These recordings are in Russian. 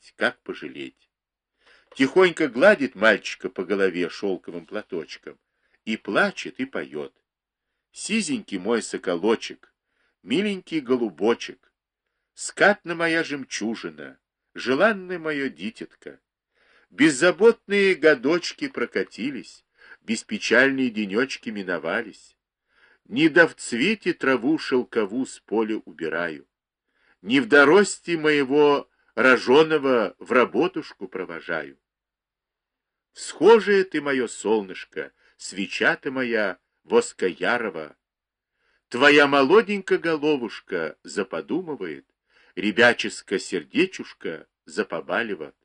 знать, как пожалеть. Тихонько гладит мальчика по голове шелковым платочком, и плачет, и поет. Сизенький мой соколочек, миленький голубочек, скатна моя жемчужина, желанное мое дитятко. Беззаботные годочки прокатились, беспечальные денечки миновались. Не до в цвете траву шелкову с поля убираю, не в дорости моего роженого в работушку провожаю. Схожее ты мое солнышко, свеча ты моя воскоярова. Твоя молоденькая головушка заподумывает, ребяческо сердечушка запобаливает.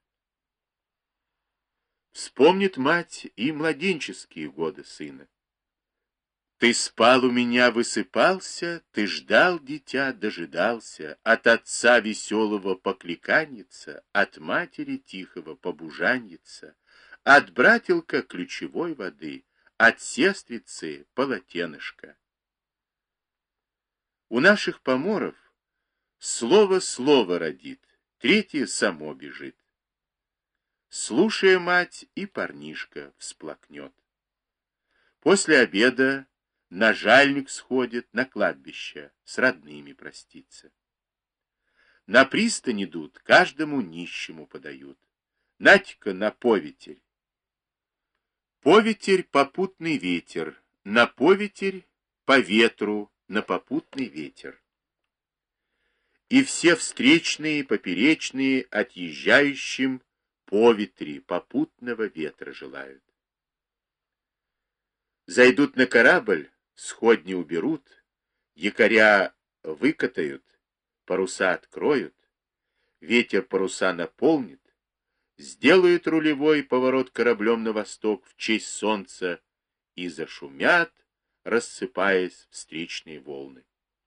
Вспомнит мать и младенческие годы сына. Ты спал у меня, высыпался, ты ждал, дитя, дожидался, от отца веселого покликаньица, от матери тихого побужаньица, от братилка ключевой воды, от сестрицы полотенышка. У наших поморов слово слово родит, третье само бежит. Слушая мать, и парнишка всплакнет. После обеда на жальник сходит, на кладбище с родными проститься. На пристань идут, каждому нищему подают. Нате-ка на поветерь. Поветерь — попутный ветер, на поветерь — по ветру, на попутный ветер. И все встречные, поперечные, отъезжающим поветри, попутного ветра желают. Зайдут на корабль, сходни уберут, якоря выкатают, паруса откроют, ветер паруса наполнит, сделают рулевой поворот кораблем на восток в честь солнца и зашумят, рассыпаясь встречные волны.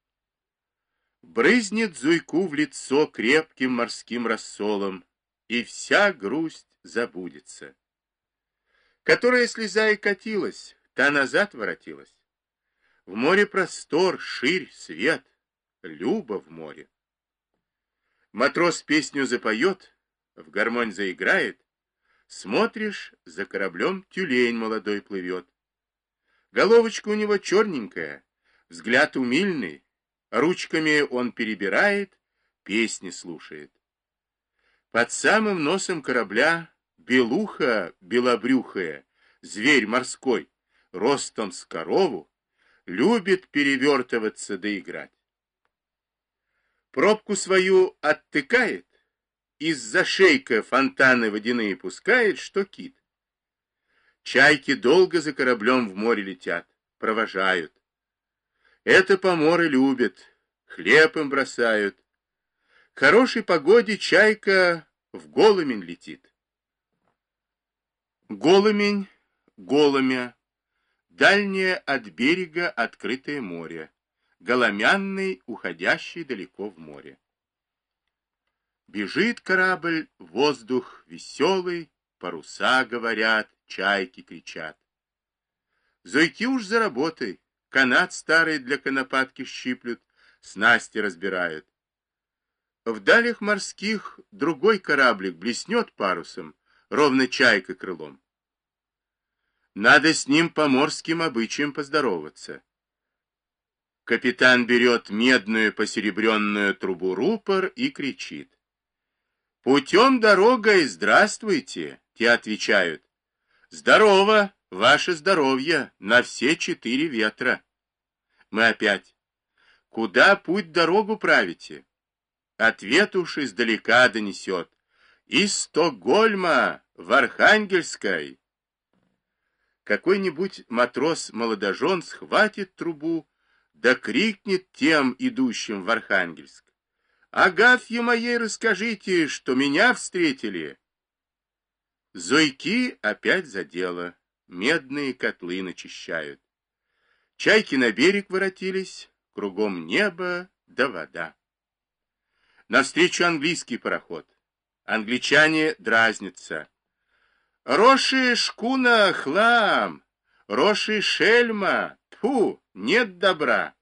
Брызнет зуйку в лицо крепким морским рассолом, и вся грусть забудется. Которая слеза и катилась, та назад воротилась. В море простор, ширь, свет, любо в море. Матрос песню запоет, в гармонь заиграет, смотришь, за кораблем тюлень молодой плывет. Головочка у него черненькая, взгляд умильный, ручками он перебирает, песни слушает. Под самым носом корабля белуха белобрюхая, зверь морской, ростом с корову, любит перевертываться да играть. Пробку свою оттыкает, из-за шейка фонтаны водяные пускает, что кит. Чайки долго за кораблем в море летят, провожают. Это поморы любят, хлеб им бросают. К хорошей погоде чайка в Голомень летит. Голомень, Голомя. Дальнее от берега открытое море, голомянный, уходящий далеко в море. Бежит корабль, воздух веселый, паруса говорят, чайки кричат. Зойки уж за работой, канат старый для конопатки щиплют, снасти разбирают. В далях морских другой кораблик блеснет парусом, ровно чайка крылом. Надо с ним по морским обычаям поздороваться. Капитан берет медную посеребренную трубу рупор и кричит. «Путем дорогой, здравствуйте!» Те отвечают. «Здорово, ваше здоровье, на все 4 ветра!» Мы опять. «Куда путь дорогу правите?» Ответ уж издалека донесет. «Из Стокгольма в Архангельской!» Какой-нибудь матрос-молодожен схватит трубу, да крикнет тем, идущим в Архангельск. «Агафье моей расскажите, что меня встретили!» Зойки опять за дело, медные котлы начищают. Чайки на берег воротились, кругом небо да вода. Навстречу английский пароход. Англичане дразнятся. «Роши шкуна хлам! Роши шельма! Тьфу, нет добра!»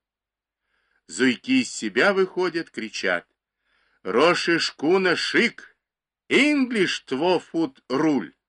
Зуйки из себя выходят, кричат. «Роши шкуна шик! English 2 foot rule.